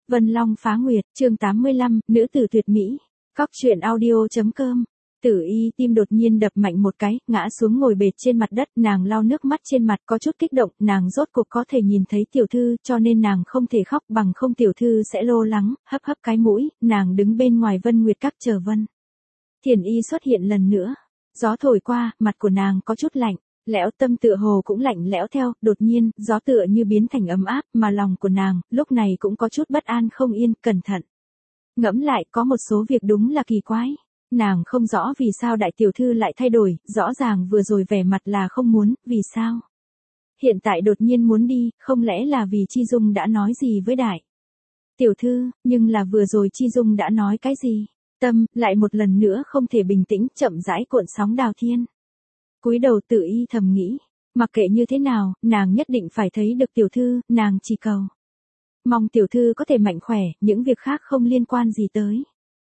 Vân Long phá nguyệt, chương 85, nữ tử tuyệt mỹ. Cóc truyện audio.com. Tử Y tim đột nhiên đập mạnh một cái, ngã xuống ngồi bệt trên mặt đất, nàng lau nước mắt trên mặt có chút kích động, nàng rốt cuộc có thể nhìn thấy tiểu thư, cho nên nàng không thể khóc, bằng không tiểu thư sẽ lo lắng, hấp hấp cái mũi, nàng đứng bên ngoài Vân Nguyệt Các chờ Vân Thiền Y xuất hiện lần nữa. Gió thổi qua, mặt của nàng có chút lạnh. Lẽo tâm tựa hồ cũng lạnh lẽo theo, đột nhiên, gió tựa như biến thành ấm áp, mà lòng của nàng, lúc này cũng có chút bất an không yên, cẩn thận. Ngẫm lại, có một số việc đúng là kỳ quái. Nàng không rõ vì sao đại tiểu thư lại thay đổi, rõ ràng vừa rồi vẻ mặt là không muốn, vì sao? Hiện tại đột nhiên muốn đi, không lẽ là vì Chi Dung đã nói gì với đại tiểu thư, nhưng là vừa rồi Chi Dung đã nói cái gì? Tâm, lại một lần nữa không thể bình tĩnh, chậm rãi cuộn sóng đào thiên. Cúi đầu Tử Y thầm nghĩ, mặc kệ như thế nào, nàng nhất định phải thấy được tiểu thư, nàng chỉ cầu mong tiểu thư có thể mạnh khỏe, những việc khác không liên quan gì tới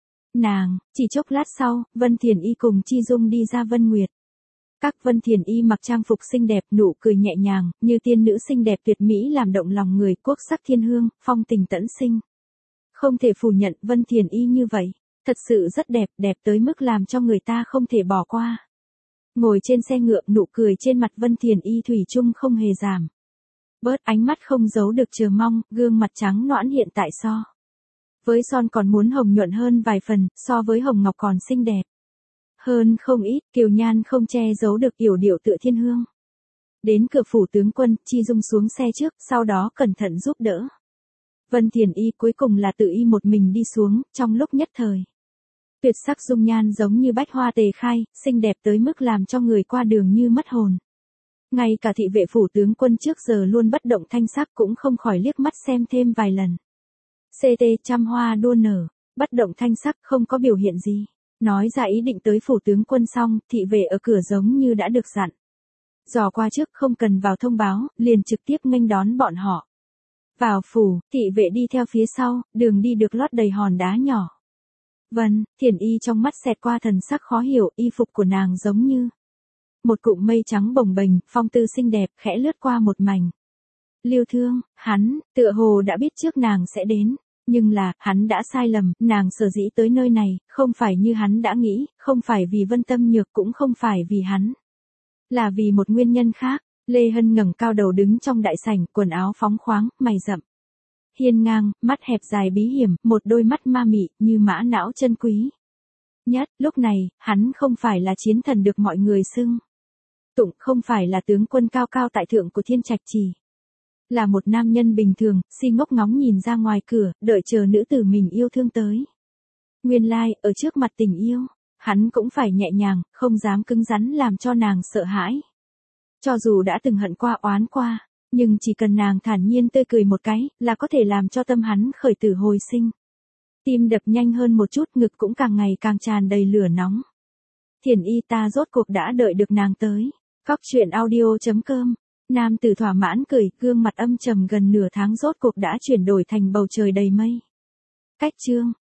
nàng. Chỉ chốc lát sau, Vân Thiền Y cùng Chi Dung đi ra Vân Nguyệt Các. Vân Thiền Y mặc trang phục xinh đẹp, nụ cười nhẹ nhàng, như tiên nữ xinh đẹp tuyệt mỹ làm động lòng người, quốc sắc thiên hương, phong tình tẫn sinh. Không thể phủ nhận Vân Thiền Y như vậy, thật sự rất đẹp, đẹp tới mức làm cho người ta không thể bỏ qua. Ngồi trên xe ngựa, nụ cười trên mặt Vân Thiền Y thủy chung không hề giảm bớt, ánh mắt không giấu được chờ mong, gương mặt trắng nõn hiện tại so với son còn muốn hồng nhuận hơn vài phần, so với hồng ngọc còn xinh đẹp hơn không ít, kiều nhan không che giấu được, yểu điệu tựa thiên hương. Đến cửa phủ tướng quân, Chi Dung xuống xe trước, sau đó cẩn thận giúp đỡ Vân Thiền Y, cuối cùng là Tử Y một mình đi xuống, trong lúc nhất thời tuyệt sắc dung nhan giống như bách hoa tề khai, xinh đẹp tới mức làm cho người qua đường như mất hồn. Ngay cả thị vệ phủ tướng quân trước giờ luôn bất động thanh sắc cũng không khỏi liếc mắt xem thêm vài lần. CT trăm hoa đua nở, bất động thanh sắc không có biểu hiện gì. Nói ra ý định tới phủ tướng quân xong, thị vệ ở cửa giống như đã được dặn. Dò qua trước không cần vào thông báo, liền trực tiếp nghênh đón bọn họ. Vào phủ, thị vệ đi theo phía sau, đường đi được lót đầy hòn đá nhỏ. Vân Thiền Y trong mắt xẹt qua thần sắc khó hiểu, y phục của nàng giống như một cụm mây trắng bồng bềnh, phong tư xinh đẹp, khẽ lướt qua một mảnh liêu thương. Hắn tựa hồ đã biết trước nàng sẽ đến, nhưng là hắn đã sai lầm, nàng sở dĩ tới nơi này, không phải như hắn đã nghĩ, không phải vì Vân Tâm Nhược, cũng không phải vì hắn, là vì một nguyên nhân khác. Lê Hân ngẩng cao đầu đứng trong đại sảnh, quần áo phóng khoáng, mày rậm hiên ngang, mắt hẹp dài bí hiểm, một đôi mắt ma mị, như mã não chân quý nhất. Lúc này, hắn không phải là chiến thần được mọi người xưng tụng, không phải là tướng quân cao cao tại thượng của Thiên Trạch Chỉ, là một nam nhân bình thường, si ngốc ngóng nhìn ra ngoài cửa, đợi chờ nữ tử mình yêu thương tới. Nguyên lai, ở trước mặt tình yêu, hắn cũng phải nhẹ nhàng, không dám cứng rắn làm cho nàng sợ hãi. Cho dù đã từng hận qua oán qua, nhưng chỉ cần nàng thản nhiên tươi cười một cái, là có thể làm cho tâm hắn khởi tử hồi sinh. Tim đập nhanh hơn một chút, ngực cũng càng ngày càng tràn đầy lửa nóng. Thiền Y, ta rốt cuộc đã đợi được nàng tới. Cóc truyện audio.com. Nam tử thỏa mãn cười, gương mặt âm trầm gần nửa tháng rốt cuộc đã chuyển đổi thành bầu trời đầy mây. Cách chương